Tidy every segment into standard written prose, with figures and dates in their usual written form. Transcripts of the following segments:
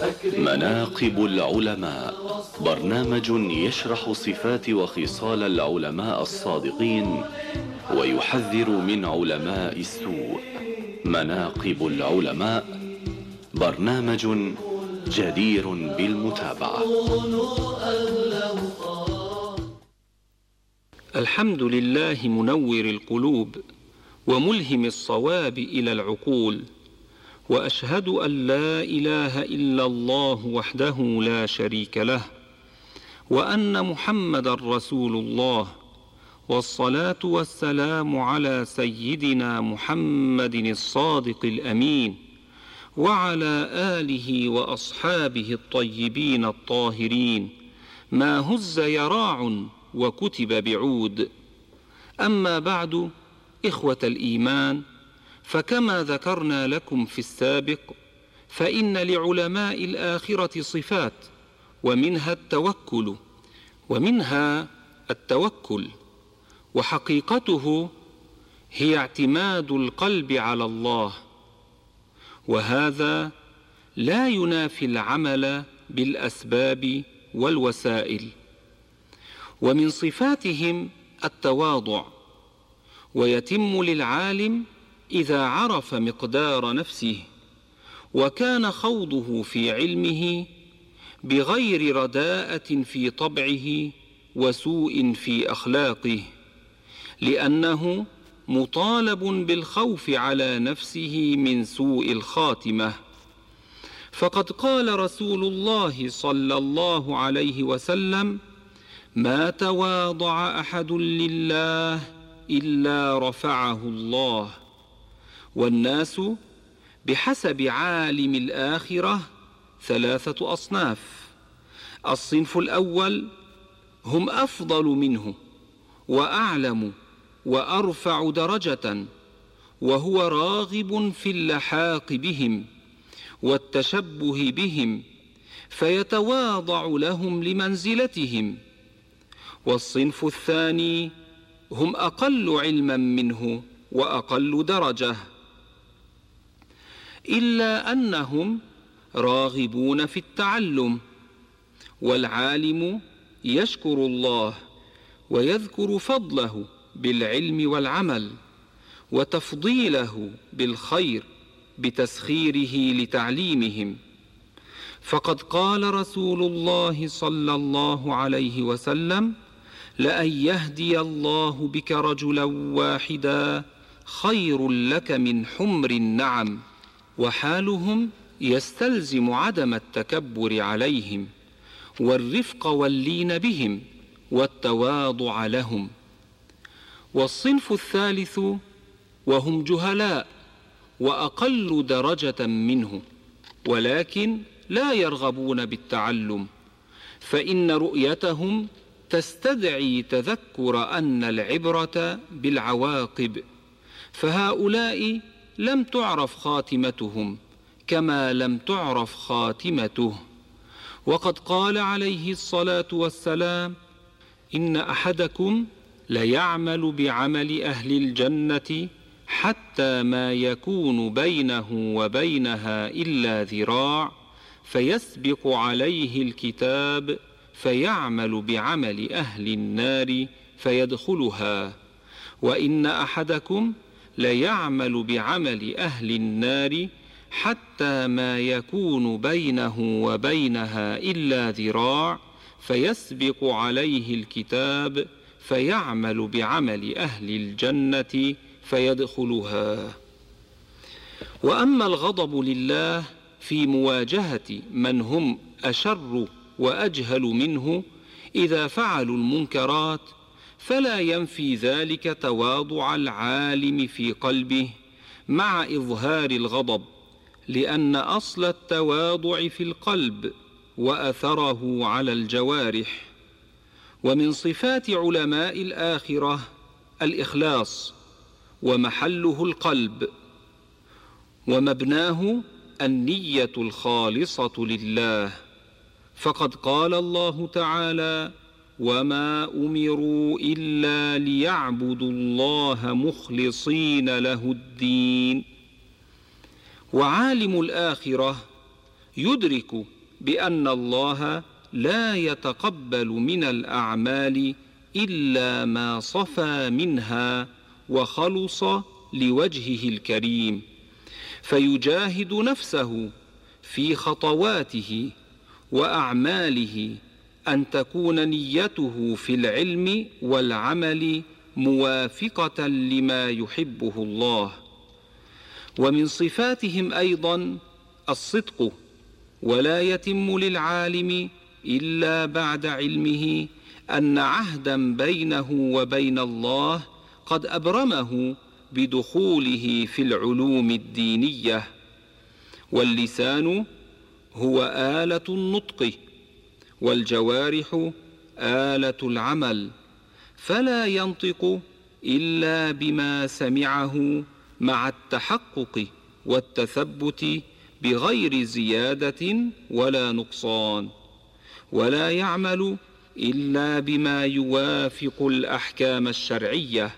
مناقب العلماء، برنامج يشرح صفات وخصال العلماء الصادقين ويحذر من علماء السوء. مناقب العلماء برنامج جدير بالمتابعة. الحمد لله منور القلوب وملهم الصواب إلى العقول، وأشهد أن لا إله إلا الله وحده لا شريك له، وأن محمدا رسول الله، والصلاة والسلام على سيدنا محمد الصادق الأمين، وعلى آله وأصحابه الطيبين الطاهرين، ما هز يراع وكتب بعود. أما بعد، إخوة الإيمان، فكما ذكرنا لكم في السابق، فإن لعلماء الآخرة صفات، ومنها التوكل، وحقيقته هي اعتماد القلب على الله، وهذا لا ينافي العمل بالأسباب والوسائل. ومن صفاتهم التواضع، ويتم للعالم إذا عرف مقدار نفسه وكان خوضه في علمه بغير رداءة في طبعه وسوء في أخلاقه، لأنه مطالب بالخوف على نفسه من سوء الخاتمة. فقد قال رسول الله صلى الله عليه وسلم: ما تواضع أحد لله إلا رفعه الله. والناس بحسب عالم الآخرة 3 أصناف: الصنف الأول هم أفضل منه وأعلم وأرفع درجة، وهو راغب في اللحاق بهم والتشبه بهم، فيتواضع لهم لمنزلتهم. والصنف الثاني هم أقل علما منه وأقل درجة، إلا أنهم راغبون في التعلم. والعالم يشكر الله ويذكر فضله بالعلم والعمل، وتفضيله بالخير بتسخيره لتعليمهم. فقد قال رسول الله صلى الله عليه وسلم: لأن يهدي الله بك رجلا واحدا خير لك من حمر النعم. وحالهم يستلزم عدم التكبر عليهم، والرفق واللين بهم، والتواضع لهم. والصنف الثالث وهم جهلاء وأقل درجة منه، ولكن لا يرغبون بالتعلم، فإن رؤيتهم تستدعي تذكر أن العبرة بالعواقب، فهؤلاء لم تعرف خاتمتهم كما لم تعرف خاتمته. وقد قال عليه الصلاة والسلام: إن أحدكم ليعمل بعمل أهل الجنة حتى ما يكون بينه وبينها إلا ذراع، فيسبق عليه الكتاب فيعمل بعمل أهل النار فيدخلها. وإن أحدكم ليعمل بعمل أهل النار حتى ما يكون بينه وبينها إلا ذراع، فيسبق عليه الكتاب فيعمل بعمل أهل الجنة فيدخلها. وأما الغضب لله في مواجهة من هم أشر وأجهل منه إذا فعلوا المنكرات، فلا ينفي ذلك تواضع العالم في قلبه مع إظهار الغضب، لأن أصل التواضع في القلب وأثره على الجوارح. ومن صفات علماء الآخرة الإخلاص، ومحله القلب، ومبناه النية الخالصة لله. فقد قال الله تعالى: وما أمروا إلا ليعبدوا الله مخلصين له الدين. وعالم الآخرة يدرك بأن الله لا يتقبل من الأعمال إلا ما صفى منها وخلص لوجهه الكريم، فيجاهد نفسه في خطواته وأعماله أن تكون نيته في العلم والعمل موافقة لما يحبه الله. ومن صفاتهم أيضا الصدق، ولا يتم للعالم إلا بعد علمه أن عهدا بينه وبين الله قد أبرمه بدخوله في العلوم الدينية. واللسان هو آلة النطق، والجوارح آلة العمل، فلا ينطق إلا بما سمعه مع التحقق والتثبت بغير زيادة ولا نقصان، ولا يعمل إلا بما يوافق الأحكام الشرعية.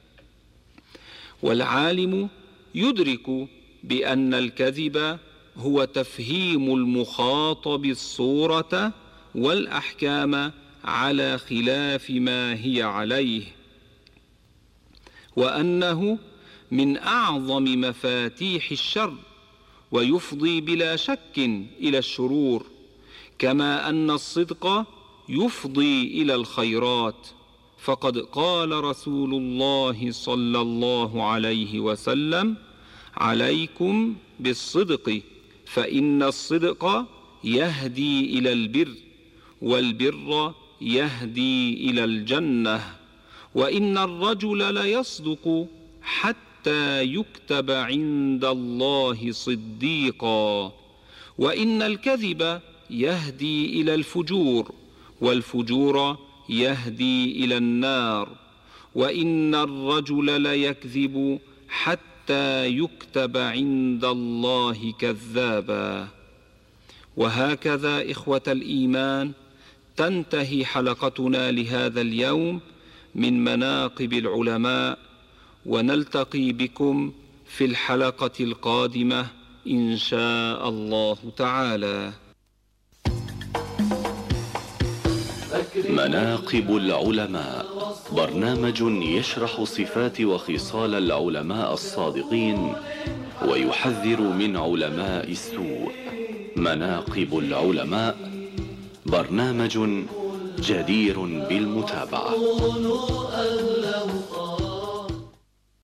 والعالم يدرك بأن الكذب هو تفهيم المخاطب الصورة والأحكام على خلاف ما هي عليه، وأنه من أعظم مفاتيح الشر، ويفضي بلا شك إلى الشرور، كما أن الصدق يفضي إلى الخيرات. فقد قال رسول الله صلى الله عليه وسلم: عليكم بالصدق، فإن الصدق يهدي إلى البر، والبر يهدي إلى الجنة، وإن الرجل ليصدق حتى يكتب عند الله صديقا، وإن الكذب يهدي إلى الفجور، والفجور يهدي إلى النار، وإن الرجل ليكذب حتى يكتب عند الله كذابا. وهكذا إخوة الإيمان تنتهي حلقتنا لهذا اليوم من مناقب العلماء، ونلتقي بكم في الحلقة القادمة إن شاء الله تعالى. مناقب العلماء، برنامج يشرح صفات وخصال العلماء الصادقين ويحذر من علماء السوء. مناقب العلماء برنامج جدير بالمتابعة.